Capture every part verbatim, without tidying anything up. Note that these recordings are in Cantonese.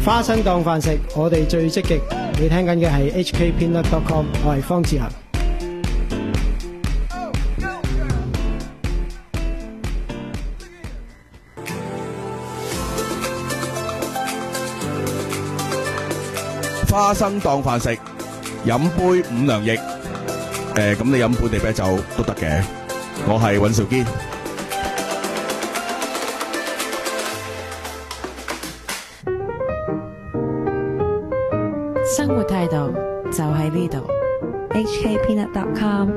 花生當飯食，我哋最積極。你聽緊嘅係 H K Peanut dot com， 我係方志恒。 花生當飯食，飲杯五糧液。誒、呃，咁你飲本地啤酒都得嘅。我係尹兆堅。 生活態度就喺呢度。 H K Peanut dot com。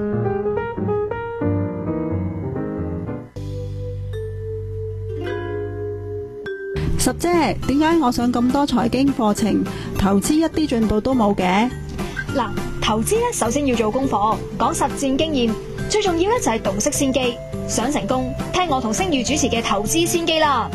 十姐，點解我上咁多財經課程，投資一啲進步都冇嘅？ 嗱，投資咧首先要做功課，講實戰經驗，最重要咧就係洞悉先機。想成功，聽我同星宇主持嘅投資先機啦。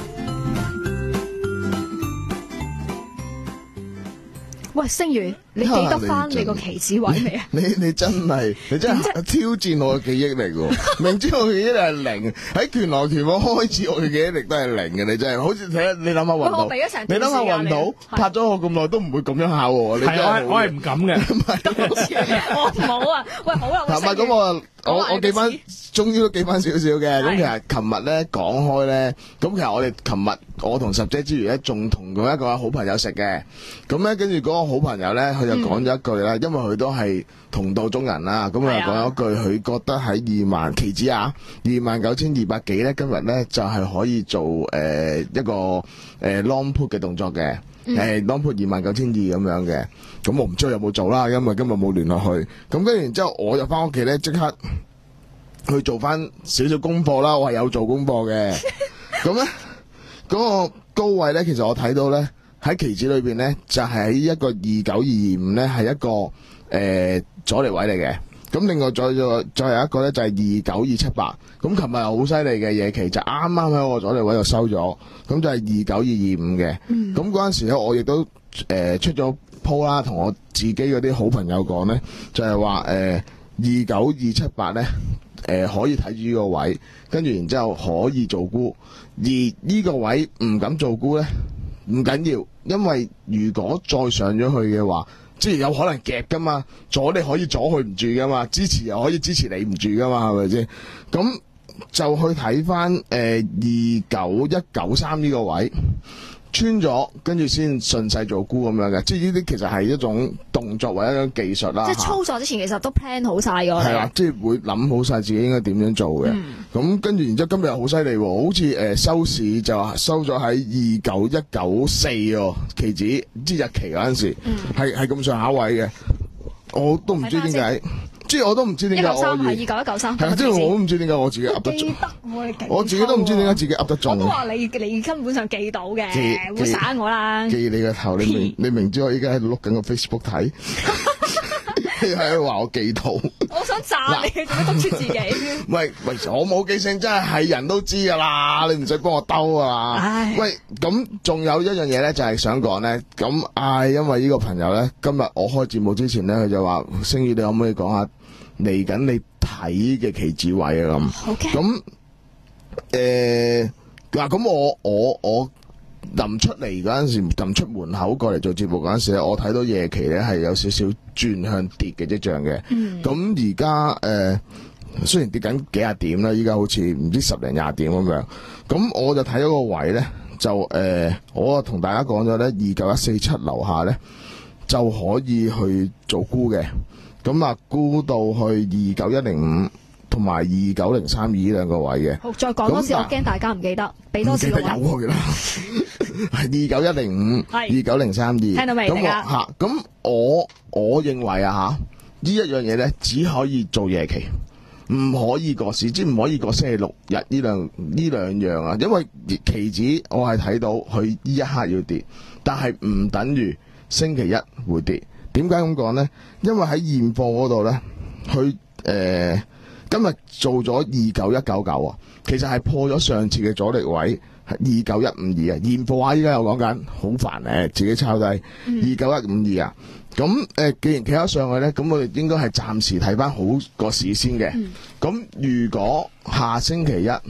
喂，星宇，你記得翻你個期指位未啊？ 你你真係你真係挑戰我嘅記憶力喎！明知我嘅記憶力係零，喺拳來拳往開始，我嘅記憶力都係零嘅。你真係好似睇下，你諗下雲島，你諗下雲島拍咗我咁耐都唔會咁樣考我。你真係我係唔敢嘅。 我唔好啊！喂，好啦， 唔係咁我。我我記翻，終於都記翻少少嘅。咁其實琴日咧講開咧，咁其實我哋琴日我同十姐之餘咧，仲同佢一個好朋友食嘅。咁咧跟住嗰個好朋友咧，佢就講咗一句啦，因為佢都係同道中人啦。咁佢就講咗一句，佢覺得喺二萬期指啊，二萬九千二百幾咧，今日咧就係可以做誒一個誒 long put 嘅動作嘅。誒 long put 二萬九千二咁樣嘅，咁我唔知佢有冇做啦，因為今日冇聯絡佢。咁跟住然之後，我就翻屋企咧，即刻去做翻少少功課啦。我係有做功課嘅。咁咧嗰個高位咧，其實我睇到咧喺期指裏邊咧，就係喺一個二九二二五咧，係一個誒阻力位嚟嘅。咁另外再再再有一個咧就係二九二七八，咁琴日好犀利嘅夜期就啱啱喺我阻力位度收咗，咁就係二九二二五嘅。咁嗰陣時咧我亦都誒、呃、出咗鋪啦，同我自己嗰啲好朋友講咧，就係話誒二九二七八咧誒可以睇住呢個位，跟住然之後可以做沽，而呢個位唔敢做沽咧唔緊要，因為如果再上咗去嘅話，即係有可能夾噶嘛，阻你可以阻佢唔住噶嘛，支持又可以支持你唔住噶嘛，係咪先？咁就去睇翻誒二九一九三呢個位穿咗，跟住先順勢做沽咁樣嘅，即係呢啲其實係一種動作或者一種技術啦。 即係操作之前其實都 plan 好晒㗎。 係啦，即係會諗好晒自己應該點樣做嘅。咁、嗯、跟住然之後今日又好犀利喎，好似誒、呃、收市就收咗喺二九一九四喎，期指即係日期嗰陣時，係係咁上下位嘅，我都唔知點解。即係我都唔知點解我係二九一九三，係啊！即係我都唔知點解我自己噏得中，我自己都唔知點解自己噏得中。 我都話你你根本上記到嘅，會耍我啦。 記你個頭，你明你明知我依家喺度碌緊個 Facebook 睇，你喺度話我記到。 我想讚你，做咩督促自己？ 喂喂，我冇記性，真係係人都知噶啦，你唔使幫我兜啊！唉，喂，咁仲有一樣嘢咧，就係想講咧，咁唉，因為呢個朋友咧，今日我開節目之前咧，佢就話：星宇，你可唔可以講下嚟緊你睇嘅期指位啊？咁， 好嘅。 咁誒嗱，咁我我我臨出嚟嗰陣時，臨出門口過嚟做節目嗰陣時咧，我睇到夜期咧係有少少轉向跌嘅跡象嘅。咁而家誒雖然跌緊幾廿點啦，依家好似唔知十零廿點咁樣。咁我就睇咗個位咧，就誒、呃、我同大家講咗咧，二九一四七樓下咧就可以去做沽嘅。咁啊，沽到去二九一零五同埋二九零三二呢兩個位嘅。 好，再講多次，我驚大家唔記得，俾多次個位。唔記得有佢啦， 係二九一零五，二九零三二。聽到未？ 咁我吓，咁我我認為啊吓，呢一樣嘢咧，只可以做夜期，唔可以過市，即係唔可以過星期六日呢兩呢兩樣啊。因為期指我係睇到佢呢一刻要跌，但係唔等於星期一會跌。點解咁講呢？因為喺現貨嗰度呢，佢誒、呃、今日做咗二九一九九啊，其實係破咗上次嘅阻力位，係二九一五二啊。現貨啊，依家又講緊好煩誒，自己抄低二九一五二啊。咁誒、呃，既然企咗上去呢，咁我哋應該係暫時睇翻好個市先嘅。咁、嗯、如果下星期一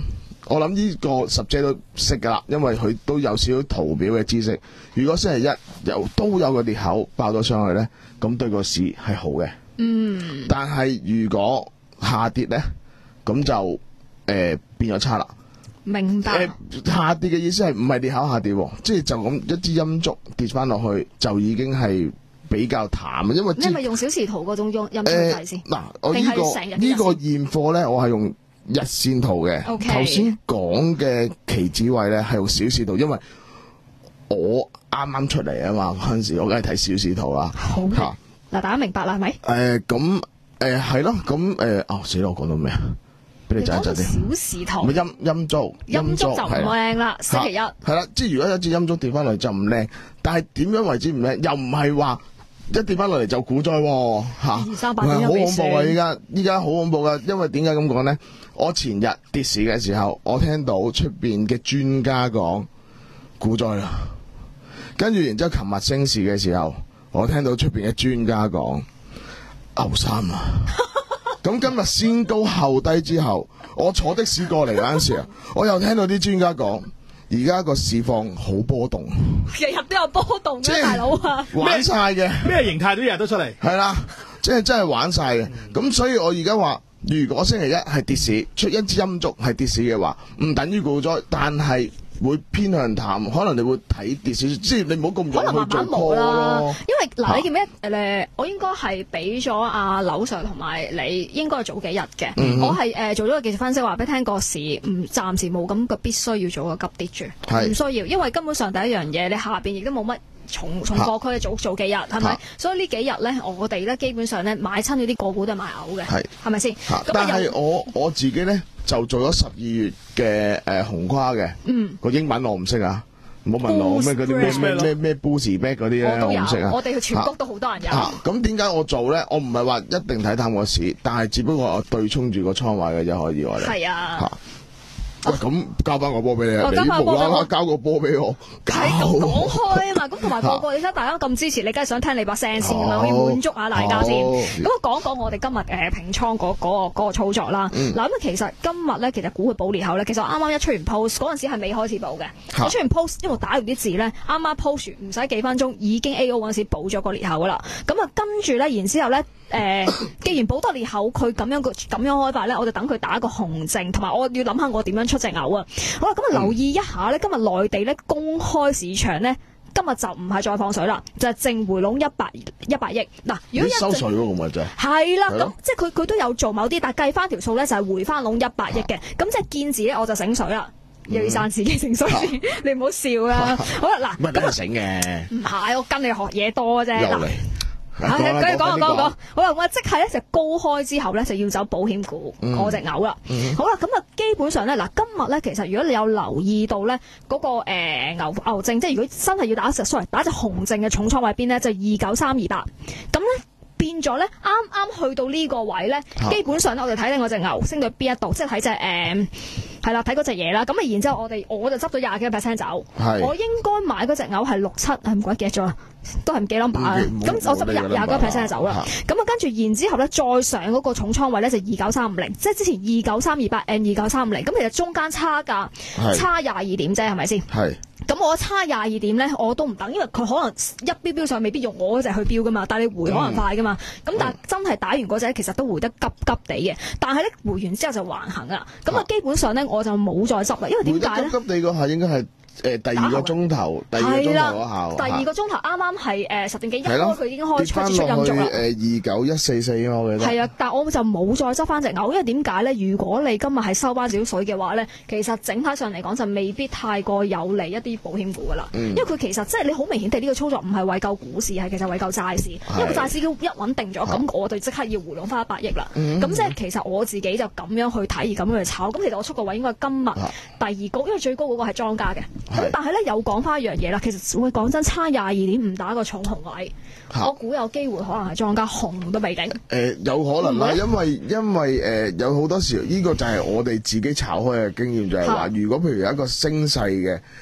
我諗呢個十姐都識噶啦，因為佢都有少少圖表嘅知識。如果星期一又都有個裂口爆咗上去咧，咁對個市係好嘅。 嗯。 但係如果下跌咧，咁就誒、呃、變咗差啦。 明白。 誒、呃，下跌嘅意思係唔係裂口下跌，即係就咁一支陰燭跌翻落去，就已經係比較淡。因為你係咪用小時圖嗰種陰陰燭計先？ 嗱、呃，我呢、這個呢個現貨咧，我係用日線圖嘅。頭先講嘅期指位咧係用小時圖，因為我啱啱出嚟啊嘛，嗰陣時我梗係睇小時圖啦。 好嗱、啊，大家明白啦，係咪？ 誒，咁誒係咯，咁誒哦死啦！我講到咩啊？俾你窒一窒啲。 小時圖。 咪陰陰燭， 陰燭就唔靚啦。星期一係啦，即係如果有一支陰燭跌翻嚟就唔靚，但係點樣為之唔靚？又唔係話一跌翻落嚟就股災喎嚇。 二三百好點恐怖啊！依家依家好恐怖噶，因為點解咁講咧？我前日跌市嘅時候，我聽到出邊嘅專家講股災啦，跟住然之後琴日升市嘅時候，我聽到出邊嘅專家講牛三啊。咁今日先高後低之後，我坐的士過嚟嗰陣時啊，我又聽到啲專家講，而家個市況好波動， 日日都有波動嘅大佬啊， 玩晒嘅咩形態都日日都出嚟， 係啦，即係真係玩晒嘅。咁、嗯、所以我而家話，如果星期一係跌市，出一支陰燭係跌市嘅話，唔等於股災，但係會偏向淡，可能你會睇跌市，即係你唔好咁容易去做 call 咯。 因為嗱、啊，你記唔記得誒？我應該係俾咗阿劉 Sir 同埋你，應該係早幾日嘅。嗯、我係誒、呃、做咗個技術分析，話俾你聽個市唔暫時冇咁個必須要做個急跌住，唔需要，因為根本上第一樣嘢，你下邊亦都冇乜重重貨區，早做幾日係咪？所以呢幾日咧，我哋咧基本上咧買親嗰啲個股都係買嘔嘅，係係咪先？ 但係我我自己咧就做咗十二月嘅誒、呃、紅跨嘅，嗯，個英文我唔識啊，唔好問我咩嗰啲咩咩咩咩 boost back 嗰啲咧，我唔識啊。 我哋全國都好多人有。 咁點解我做咧？我唔係話一定睇淡個市，但係只不過我對沖住個倉位嘅啫，可以我哋。係啊。喂，咁交翻個波俾你啊！你無啦啦交個波俾我， 係咁講開啊嘛！咁同埋個個，你睇大家咁支持，你梗係想聽你把聲先㗎嘛，可以滿足下大家先。咁我講講我哋今日誒平倉嗰嗰個嗰個操作啦。嗱咁其實今日咧，其實估佢補裂口咧，其實我啱啱一出完 post 嗰陣時係未開始補嘅。我出完 post，因為打完啲字咧，啱啱 post 完唔使幾分鐘，已經 A O 嗰陣時補咗個裂口啦。咁啊跟住咧，然之後咧。誒、呃，既然保多裂口，佢咁樣個咁樣開法咧，我就等佢打一個紅證，同埋我要諗下我點樣出隻牛啊！好啦，咁啊留意一下咧，今日內地咧公開市場咧，今日就唔係再放水啦，就係、是、淨回籠一百一百億。嗱，如果一收水嗰個咪就係係啦，咁即係佢佢都有做某啲，但係計翻條數咧就係回翻籠一百億嘅，咁即係見字咧我就醒水啦。又要散自己情緒先，你唔好笑啦。好啦，嗱， 唔係咁醒嘅， 唔係我跟你學嘢多啫。 又嚟。 係，繼續講啊，講講講。好啦，我即係咧就高開之後咧就要走保險股嗰隻牛啦。好啦，咁啊基本上咧嗱，今日咧其實如果你有留意到咧嗰個誒牛牛證，即係如果真係要打隻 sorry 打隻紅證嘅重倉位邊咧，就二九三二八。咁咧變咗咧，啱啱去到呢個位咧，基本上咧我哋睇緊嗰隻牛升到邊一度，即係睇隻誒係啦，睇嗰隻嘢啦。咁啊然之後我哋我就執咗廿幾個 percent 走。我應該買嗰隻牛係六七，係唔鬼記得咗啦。都係唔記 number 啊！咁我執廿廿個 percent 就走啦。咁啊，跟住然之後咧，再上嗰個重倉位咧就二九三五零，即係之前二九三二八 and 二九三五零。咁其實中間差價差廿二點啫，係咪先？係。咁我差廿二點咧，我都唔等，因為佢可能一標標上未必用我嗰隻去標噶嘛，但係你回可能快噶嘛。咁、嗯、但係真係打完嗰隻其實都回得急急地嘅。但係咧回完之後就橫行啦。咁啊，基本上咧我就冇再執啦，因為點解咧？ 急急地嗰下應該係。誒，第二個鐘頭，第二個鐘頭嗰下， 第二個鐘頭啱啱係誒十點幾一開，佢已經開開始出陰燭啦。 誒，二九一四四啊，我記得。係啊，但我就冇再執翻隻牛，因為點解咧？如果你今日係收翻少少水嘅話咧，其實整體上嚟講就未必太過有利一啲保險股噶啦。嗯、因為佢其實即係你好明顯地呢個操作唔係為救股市，係其實為救債市。因為債市一穩定咗，咁我哋即刻要回籠翻一百億啦。咁、嗯、即係其實我自己就咁樣去睇，而咁樣去炒。咁其實我出個位應該今日第二高，因為最高嗰個係莊家嘅。咁但係咧有。講翻一樣嘢啦，其實會講真，差廿二點五打個重紅位，我估有機會可能係莊家紅都未定。誒、 呃，有可能啦，因為因為誒、呃、有好多時呢、這個就係我哋自己炒開嘅經驗，就係、是、話如果譬如有一個升勢嘅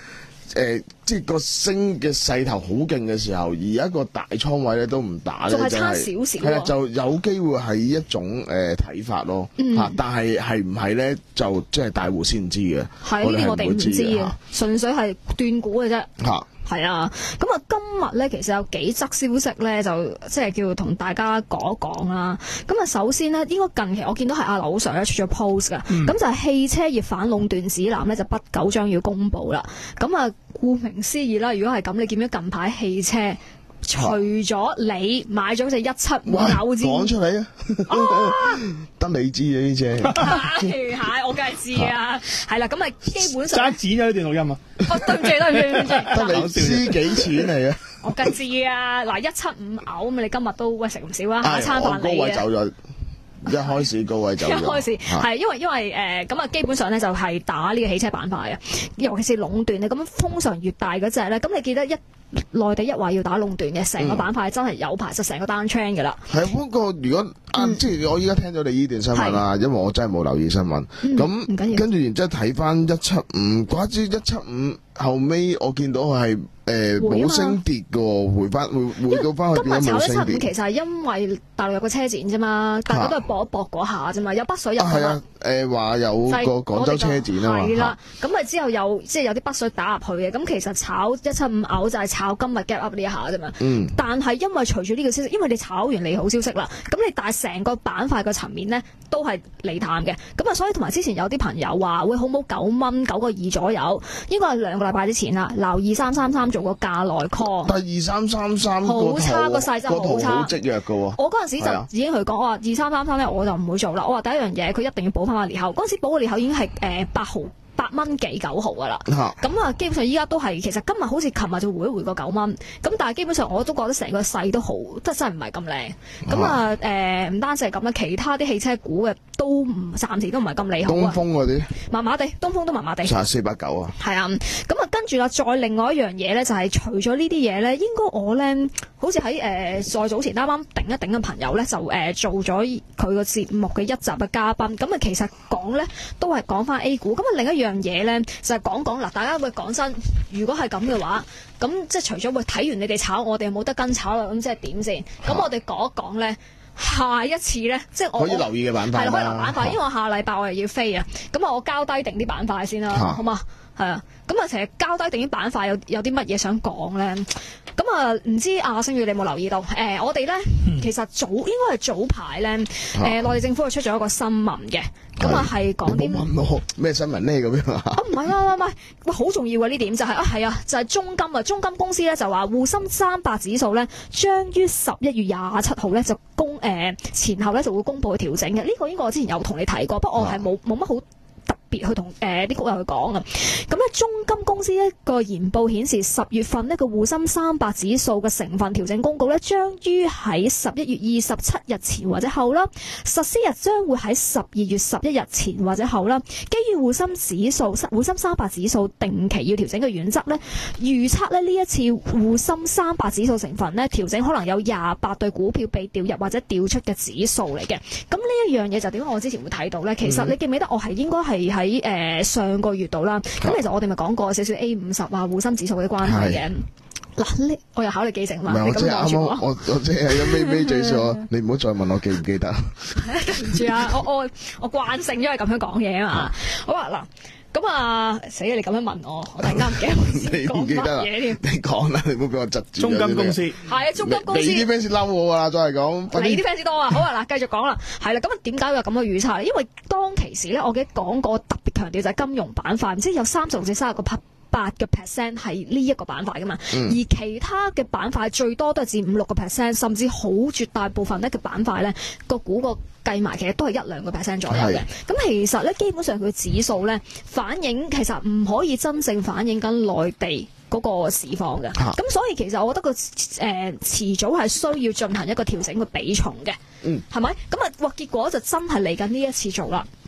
誒，即係個升嘅勢頭好勁嘅時候，而一個大倉位咧都唔打咧， 仲係真係差少少係啊， 喎。 就有機會係一種誒睇法咯嗯嚇，但係係唔係咧就即係大戶先知嘅， 係呢啲我哋唔知嘅啊，純粹係斷估嘅啫。 嚇。 係啊，咁啊今日咧其實有幾則消息咧，就即係叫同大家講一講啦。咁啊首先呢，應該近期我見到係阿劉 Sir 咧出咗 post 噶，咁、 嗯、 就係汽車業反壟斷指南咧就不久將要公布啦。咁啊顧名思義啦，如果係咁，你見到近排汽車除咗你買咗隻一七五牛之， 講出嚟啊！得你知啊呢隻， 係係我梗係知啊，係啦，咁啊基本上爭剪咗呢段錄音啊！ 哦對唔住對唔住對唔住， 得你知幾錢嚟啊？ 我梗係知啊，嗱一七五牛咁你今日都喂食唔少啊，下餐飯我高你嘅。 位走咗，一開始高位走咗， 一開始係因為因為誒咁啊，基本上咧就係打呢個汽車板塊啊，尤其是壟斷咧，咁通常越大嗰隻咧，咁你記得一內地一話要打壟斷嘅，成個板塊真係有排就成個單 train 㗎啦。 係不過如果啊，即係我依家聽咗你呢段新聞啦，因為我真係冇留意新聞。咁跟住然之後睇翻一七五，怪之一七五後尾我見到係誒冇升跌嘅喎，回翻回回到翻去點解冇升跌？ 今日炒一七五其實係因為大陸有個車展啫嘛，大家都係搏一搏嗰下啫嘛，有北水入係啊，誒話有個廣州車展啊嘛。 係啦，咁啊之後有即係有啲北水打入去嘅，咁其實炒一七五牛就係炒今日 gap up 呢一下啫嘛。 嗯。 但係因為隨住呢個消息，因為你炒完利好消息啦，咁你但係成個板塊個層面咧都係利淡嘅，咁啊所以同埋之前有啲朋友話會好冇九蚊九個二左右，應該係兩個禮拜之前啦，留二三三三做個價內 call。 但係二三三三好差個勢真係好差， 好積弱嘅喎。 我嗰陣時就已經去講，我話二三三三咧我就唔會做啦。我話第一樣嘢佢一定要補翻個裂口，嗰陣時補個裂口已經係誒八毫。八蚊幾九毫噶啦，咁啊基本上依家都係，其實今日好似琴日就回一回過九蚊，咁但係基本上我都覺得成個勢都好，即係真係唔係咁靚。咁啊誒唔單止係咁啦，其他啲汽車股嘅都唔暫時都唔係咁利好啊。 東風嗰啲麻麻地，東風都麻麻地。 就四百九啊。 係啊，咁啊跟住啦，再另外一樣嘢咧，就係除咗呢啲嘢咧，應該我咧好似喺誒再早前啱啱頂一頂嘅朋友咧，就誒、呃、做咗佢個節目嘅一集嘅嘉賓，咁啊其實講咧都係講翻 A 股，咁啊另一樣嘢咧就係講講嗱，大家會講真，如果係咁嘅話，咁即係除咗會睇完你哋炒，我哋冇得跟炒啦，咁即係點先？咁我哋講一講咧，下一次咧，即係我可以留意嘅板塊係啦，可以留板塊，因為我下禮拜我又要飛啊，咁啊我交低定啲板塊先啦，好嘛？係啊，咁啊，其實交低定啲板塊有有啲乜嘢想講咧？咁啊，唔知阿星宇你有冇留意到？誒、呃，我哋咧、嗯、其實早應該係早排咧，誒、呃，內地政府係出咗一個新聞嘅，咁啊係講啲咩新聞咧咁樣啊？ 啊唔係啊唔係，喂好重要嘅呢點就係、是、啊係啊，就係、是、中金啊，中金公司咧就話滬深三百指數咧將於十一月廿七號咧就公誒、呃、前後咧就會公佈去調整嘅。呢、這個應該我之前有同你提過，不過我係冇冇乜好特別去同誒啲股友去講啊，咁咧中金公司一個研報顯示，十月份呢個滬深三百指數嘅成分調整公告咧，將於喺十一月二十七日前或者後啦，實施日將會喺十二月十一日前或者後啦。基於滬深指數、滬深三百指數定期要調整嘅原則咧，預測咧呢一次滬深三百指數成分咧調整可能有廿八對股票被調入或者調出嘅指數嚟嘅。咁呢一樣嘢就點解我之前會睇到咧？其實你記唔記得我係應該係喺誒上個月度啦？咁其實我哋咪講過少少 A 五十啊、滬深指數嗰啲關係嘅。嗱，呢我又考你記性嘛？你咁望住我， 我我即係有尾尾嘴數，你唔好再問我記唔記得。 對唔住啊，我我我慣性因為咁樣講嘢啊嘛。好啊，嗱。咁啊，死啦！你咁樣問我，我突然間唔記得我講乜嘢添。 你講啦，你唔好俾我窒住。 中金公司係啊，中金公司。 你啲 fans 嬲我啦，再係講。 你啲 fans 多啊，好啊，嗱，繼續講啦。係啦，咁啊，點解會有咁嘅預測咧？因為當其時咧，我記得講過特別強調就係金融板塊，即係有三十六至三十個八嘅 percent 係呢一個板塊噶嘛，嗯、而其他嘅板塊最多都係佔五六個 percent，甚至好絕大部分咧嘅板塊咧個股個計埋其實都係一兩個 percent 左右嘅。咁其實咧基本上佢指數咧反映其實唔可以真正反映緊內地嗰個市況嘅。咁、啊、所以其實我覺得個誒、呃、遲早係需要進行一個調整嘅比重嘅。嗯，係咪？咁啊，哇！結果就真係嚟緊呢一次做啦。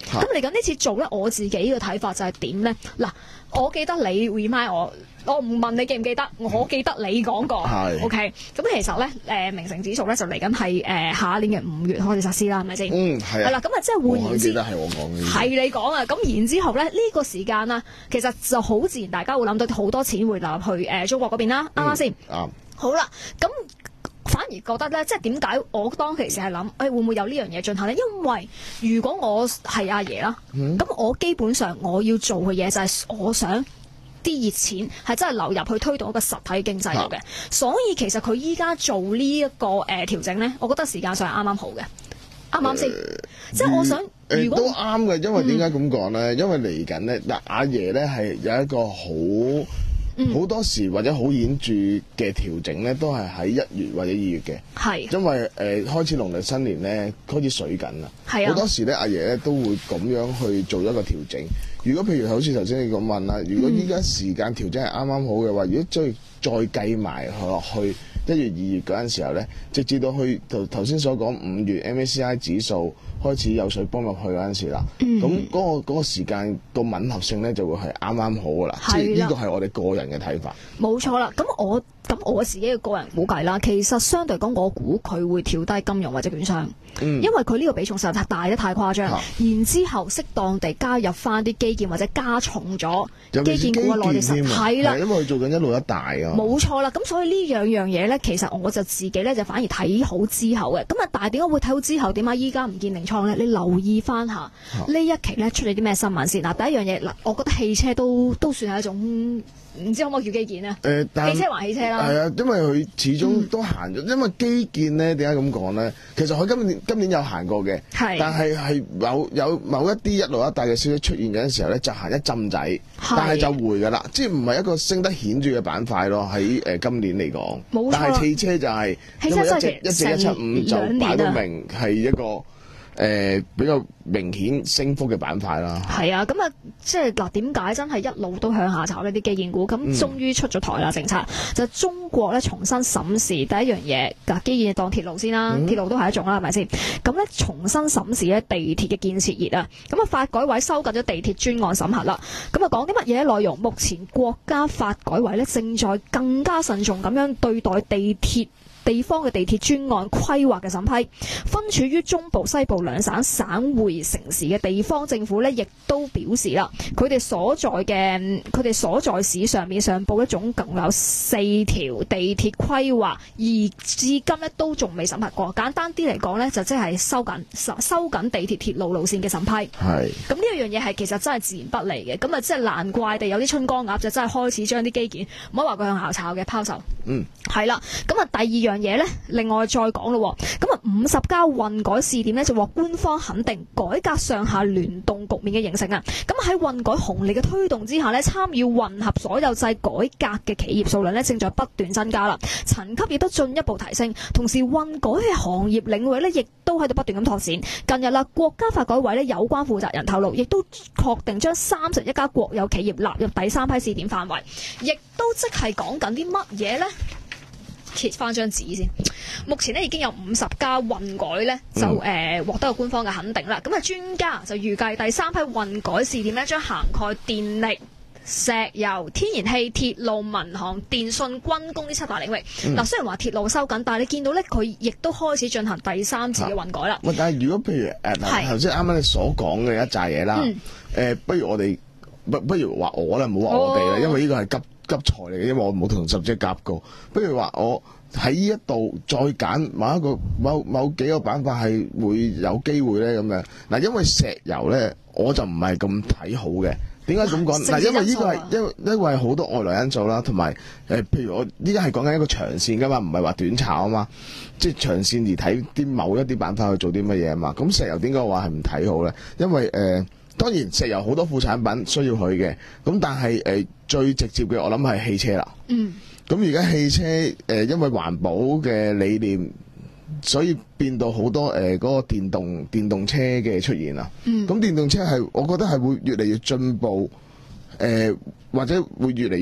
咁嚟緊呢次做咧，我自己嘅睇法就係點咧？嗱，我記得你 remind 我。我唔問你記唔記得，我記得你講過。 係 OK，咁其實咧，誒明成指數咧就嚟緊係誒下一年嘅五月開始實施啦，係咪先？ 嗯，係啊。 係啦，咁啊即係換言之， 我記得係我講嘅。 係你講啊。咁然之後咧，呢、這個時間啊，其實就好自然，大家會諗到好多錢會流入去誒、呃、中國嗰邊啦，啱啱先？啱。好啦，咁反而覺得咧，即係點解我當其時係諗，誒、哎、會唔會有呢樣嘢進行咧？因為如果我係阿爺啦，咁、嗯、我基本上我要做嘅嘢就係我想。啲熱錢係真係流入去推動一個實體經濟度嘅，所以其實佢依家做呢、這、一個誒、呃、調整咧，我覺得時間上係啱啱好嘅，啱啱先？即係我想，如果都啱嘅，因為點解咁講咧？ 嗯、 因為嚟緊咧，嗱阿爺咧係有一個好好、嗯、多時或者好顯著嘅調整咧，都係喺一月或者二月嘅。係，因為誒、呃、開始農曆新年咧開始水緊啦，係啊，好多時咧阿爺咧都會咁樣去做一個調整。如果譬如好似頭先你咁問啦，如果依家時間調整係啱啱好嘅話，如果再再計埋落去一月二月嗰陣時候咧，直至到去頭頭先所講五月 M A C I 指數開始有水泵入去嗰陣時啦，咁嗰、嗯嗰個嗰個時間個吻合性咧就會係啱啱好噶啦，即係呢個係我哋個人嘅睇法。冇錯啦，咁我咁我自己嘅個人估計啦，其實相對講，我估佢會調低金融或者券商，嗯、因為佢呢個比重實在大得太誇張。啊、然之後適當地加入翻啲基建或者加重咗基建股嘅內地實係啦， 因為佢做緊一路一帶啊。 冇錯啦，咁所以呢樣樣嘢咧，其實我就自己咧就反而睇好之後嘅。咁啊，但係點解會睇好之後？點解依家唔見零倉咧？你留意翻下呢、啊、一期咧出咗啲咩新聞先嗱？第一樣嘢嗱，我覺得汽車都都算係一種。唔知可唔可以叫基建啊？誒、呃，汽車還汽車啦。係啊，因為佢始終都行咗。嗯、因為基建咧點解咁講咧？其實佢今年今年有行過嘅，係但係係有有某一啲一路一帶嘅消息出現嘅時候咧，就行一浸仔，但係就回㗎啦，即係唔係一個升得顯著嘅板塊咯。喺誒、呃、今年嚟講，冇錯，但係汽車就係、是、因為一隻一隻一七五就擺到明係一個。誒、呃、比較明顯升幅嘅板塊啦， 係啊，咁啊，即係嗱，點解真係一路都向下炒呢啲基建股？咁終於出咗台啦，政策、嗯、就中國咧重新審視第一樣嘢，嗱，基建當鐵路先啦，嗯、鐵路都係一種啦，係咪先？咁咧重新審視咧地鐵嘅建設熱啊，咁啊發改委收緊咗地鐵專案審核啦，咁啊講啲乜嘢內容？目前國家發改委咧正在更加慎重咁樣對待地鐵。地方嘅地鐵專案規劃嘅審批，分處於中部、西部兩省省會城市嘅地方政府呢，亦都表示啦，佢哋所在嘅佢哋所在市上面上報一總共有四條地鐵規劃，而至今呢都仲未審核過。簡單啲嚟講呢，就即係收緊收收緊地鐵鐵路路線嘅審批。係咁呢一樣嘢係其實真係自然不利嘅，咁啊即係難怪地有啲春江鴨就真係開始將啲基建唔好話佢向下炒嘅拋售。嗯，係啦，咁啊第二樣嘢咧，另外再講咯，咁啊五十家混改試點咧就獲官方肯定，改革上下聯動局面嘅形成啊！咁喺混改紅利嘅推動之下咧，參與混合所有制改革嘅企業數量咧正在不斷增加啦，層級亦都進一步提升，同時混改嘅行業領域咧亦都喺度不斷咁拓展。近日啦，國家發改委咧有關負責人透露，亦都確定將三十一家國有企業納入第三批試點範圍，亦都即係講緊啲乜嘢呢？揭翻張紙先，目前咧已經有五十家混改咧就誒、呃、獲得個官方嘅肯定啦。咁啊專家就預計第三批混改試點咧將涵蓋電力、石油、天然氣、鐵路、民航、電信、軍工呢七大領域。嗱、嗯，雖然話鐵路收緊，但係你見到咧佢亦都開始進行第三次嘅混改啦。 喂，但係如果譬如誒頭先啱啱你所講嘅一紮嘢啦，誒、嗯呃、不如我哋不不如話我啦，唔好話我哋啦，哦、因為呢個係急。急才嚟嘅，因為我冇同十姐夾過。不如話我喺呢一度再揀某一個某某幾個板塊係會有機會咧咁樣。嗱，因為石油咧我就唔係咁睇好嘅。點解咁講？嗱，因為呢個係因為因為好多外來因素啦，同埋誒，譬如我依家係講緊一個長線噶嘛，唔係話短炒啊嘛。即係長線而睇啲某一啲板塊去做啲乜嘢啊嘛。咁石油點解話係唔睇好咧？因為誒。呃當然石油好多副產品需要佢嘅，咁但係誒、呃、最直接嘅我諗係汽車啦。嗯。咁而家汽車誒、呃、因為環保嘅理念，所以變到好多誒嗰、呃那個電動電動車嘅出現啦。嗯。咁電動車係我覺得係會越嚟越進步，誒、呃、或者會越嚟越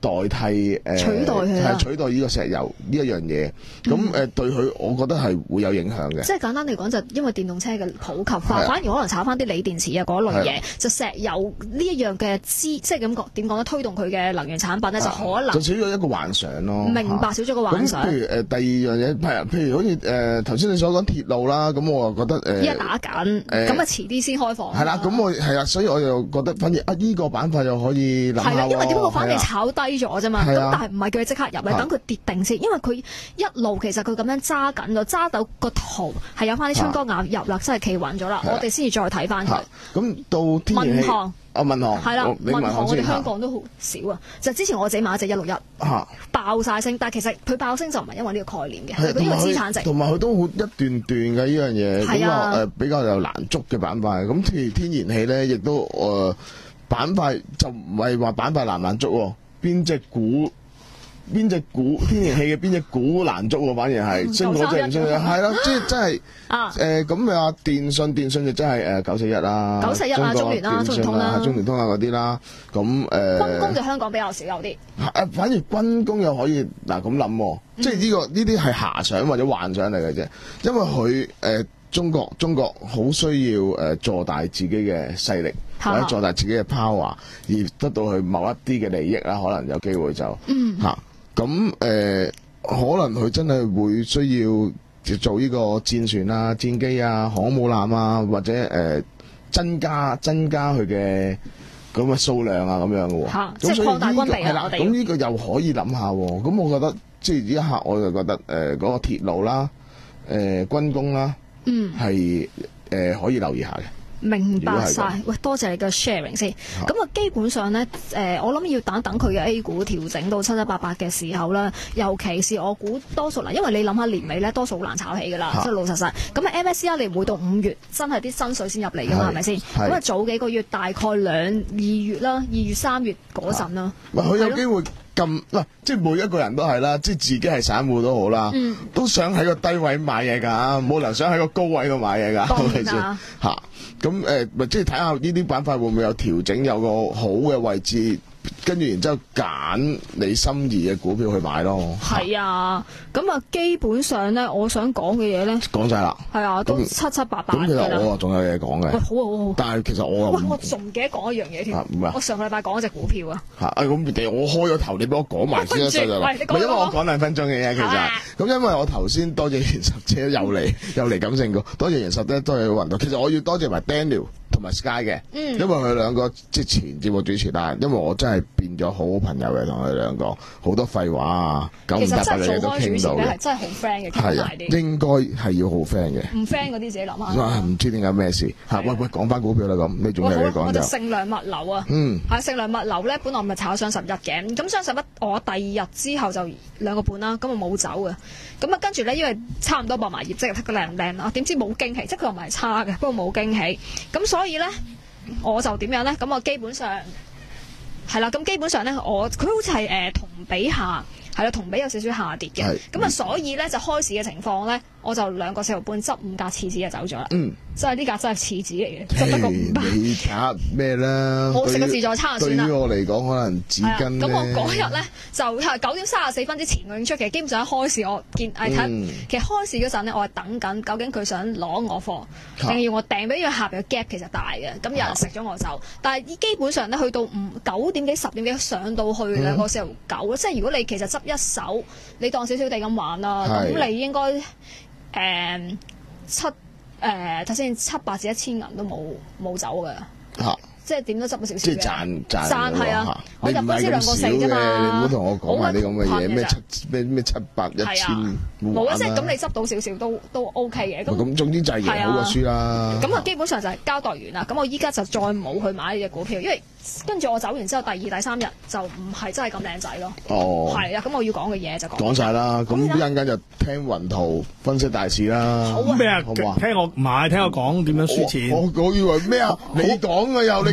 代替誒取代佢啦係取代呢個石油呢一樣嘢，咁誒對佢我覺得係會有影響嘅。 即係簡單嚟講，就因為電動車嘅普及化， 係啊反而可能炒翻啲鋰電池啊嗰類嘢係， 就石油呢一樣嘅資，即係咁講點講咧，推動佢嘅能源產品咧，就可能就少咗一個幻想咯。 明白少咗個幻想咁譬如誒第二樣嘢，譬如譬如好似誒頭先你所講鐵路啦，咁我就覺得誒依家打緊， 誒咁啊遲啲先開放。 係啦，咁我係啦，所以我又覺得反而啊呢個板塊又可以諗下係啦， 喎因為點解個反地係啦炒低咗啫嘛？ 係啊咁但係唔係叫佢即刻入咧， 啊等佢跌定先，因為佢一路其實佢咁樣揸緊咗，揸到個圖係有翻啲春光雅入啦，真係企穩咗啦， 係啊我哋先至再睇翻佢嚇。咁到天然氣民航啊民航係啦， 你民航我哋先香港都好少啊。就之前我自己買一隻一六一嚇。 爆晒升，但係其實佢爆升就唔係因為呢個概念嘅， 係係佢呢個資產值。 同埋佢都好一段段嘅呢樣嘢，咁係啊啊誒比較有難捉嘅板塊。咁譬如天然氣咧，亦都誒、呃、板塊就唔係話板塊難唔難捉喎，邊隻股邊隻股天然氣嘅邊隻股難捉喎，反而係升嗰隻唔升嘅，係啦，即係真係啊誒咁你話電信電信就真係誒九四一啦， 九四一啊國中聯啦電信中聯通啦中聯通啊嗰啲啦，咁誒。 軍工就香港比較少有啲。 誒，反而軍工又可以嗱咁諗喎， 嗯即係呢、個呢啲係遐想或者幻想嚟嘅啫，因為佢誒、呃、中國中國好需要誒、呃、做大自己嘅勢力， 嚇或者做大自己嘅 power，而得到佢某一啲嘅利益啦，可能有機會就嗯嚇咁誒，可能佢真係會需要做呢個戰船啊、戰機啊、航空母艦啊，或者誒、呃、增加增加佢嘅。咁嘅數量啊，咁樣嘅喎， 嚇咁所以即係擴大軍備啊呢個係啦， 我哋咁呢個又可以諗下喎。咁我覺得即係呢一刻，我就覺得誒嗰、呃嗰個鐵路啦、誒、呃、軍工啦， 嗯， 係誒、呃、可以留意下嘅。 明白如果係晒，喂，多謝你嘅 sharing 先。咁啊，基本上咧，誒、我諗要等等佢嘅 A 股調整到七七八八嘅時候啦，尤其是我估多數嗱，因為你諗下年尾咧，多數好難炒起噶啦， 嚇即係老實實。咁啊，M S C I 你唔會到五月真係啲新水先入嚟噶嘛， 係係咪先？ 係咁啊，早幾個月大概兩二月啦，二月三月嗰陣啦， 喂，佢係咯有機會咁嗱，即係每一個人都係啦，即係自己係散戶都好啦， 嗯都想喺個低位買嘢㗎，冇人想喺個高位度買嘢㗎， 當然係咪先啦嚇？咁誒，咪即係睇下呢啲板塊會唔會有調整，有個好嘅位置，跟住然之後揀你心儀嘅股票去買咯。 係啊，咁啊，基本上咧，我想講嘅嘢咧， 講晒啦。 係啊，都咁七七八八咁其㗎啦。 實我啊仲有嘢講喂， 嘅， 好啊，好啊好啊。 但係其實我又喂， 唔我仲唔記得講一樣嘢添啊咩啊。 我上個禮拜講咗隻股票啊。 嚇，啊咁你我開咗頭，你俾我講埋先啦， 喂細細喂你講唔係因為我講講兩分鐘嘅啫，其實係啊咁因為我頭先多謝袁十姐又嚟又嚟感性過，多謝袁十姐，多謝雲道。其實我要多謝埋 Daniel 同埋 Sky 嘅， 嗯因為佢兩個即係前節目主持，但係因為我真係變咗好好朋友嘅，同佢兩個好多廢話啊，九唔搭其實真係八嘅嘢都做開主持咧，係傾到嘅， 真係好 friend 嘅，傾係啊大，啲。 應該係要好 friend 嘅。 唔 friend 嗰啲自己諗哇！ 下。 唔知點解咩事嚇？喂喂，講翻股票啦咁，你仲喂， 有好啦，我就嘢講就盛良物流啊。 嗯係盛良物流咧，本來咪炒雙十一嘅，咁雙十一我第二日之後就兩個半啦，咁啊冇走嘅，咁啊跟住咧，因為差唔多報埋業績，睇佢靚唔靚啊？點知冇驚喜，即係佢又唔係差嘅，不過冇驚喜，咁所以咧我就點樣咧？咁我基本上係啦，咁基本上咧我佢好似係誒同比下。係啦，同比有少少下跌嘅， 係咁啊，所以咧就開市嘅情況咧，我就兩個四毫半執五格廁紙就走咗啦。 嗯。 真係呢格真係廁紙嚟嘅，執得個五百。 你睇下咩啦？ 我食個對於自助餐就算啦對於我嚟講，可能紙係啊， 巾咁我嗰咧日咧就係九點三十四分之前我已經出嘅，基本上一開市我見誒睇， 嗯其實開市嗰陣咧我係等緊，究竟佢想攞我貨， 嚇定係要我訂俾佢下邊嘅 gap 其實大嘅，咁有人食咗我走，但係基本上咧去到五九點幾十點幾上到去嗯兩個四毫九，即係如果你其實執一手，你當少少地咁玩啦， 係咁你應該誒、呃七誒睇先七百至一千銀都冇冇走嘅。 嚇， 即係點都執咗少少即係嘅賺賺賺係啊嚇！ 我你唔係咁入嗰支兩個四少嘅， 啫嘛你唔好同我講埋啲咁嘅嘢， 好一咩盤七咩咩七百一千係啊，冇啊， 玩即係咁你啦。 執到少少都都 OK 嘅。咁咁總之就係贏好過輸啦。 咁啊，基本上就係交代完啦。咁我依家就再冇去買呢隻股票，因為跟住我走完之後，第二、第三日就唔係真係咁靚仔咯。 哦， 係啊，咁我要講嘅嘢就講講晒啦。咁一咁陣間就聽雲圖分析大市啦。 好啊咩啊？ 好唔好啊聽我唔係聽我講點樣輸錢。 我我以為咩啊？你講嘅又你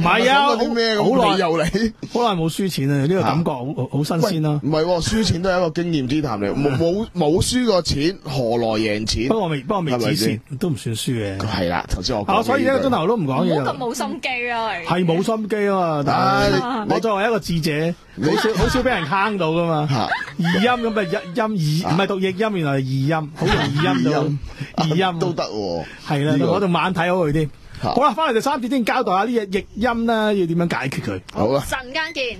唔係啊， 啲咩咁好耐又嚟， 好耐冇輸錢啊！呢個感覺好好新鮮啦。 唔係喎，輸錢都係一個經驗之談嚟，冇冇冇輸過錢，何來贏錢？ 不過我未，不過未止蝕，都唔算輸嘅。 係啦，頭先我講。 啊，所以一個鐘頭都唔講嘢。 唔好咁冇心機啊！ 係冇心機啊嘛，但係我作為一個智者，好少好少俾人坑到噶嘛。二音咁啊，一音二唔係讀譯音，原來係二音，好容易音到二音都得喎。 係啦，我仲晚睇好佢添。好啦，翻嚟第三節先交代下呢隻譯音啦，要點樣解決佢。 好啊， 陣間見。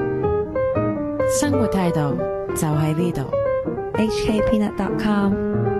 生活態度就喺呢度。 H K Peanut dot com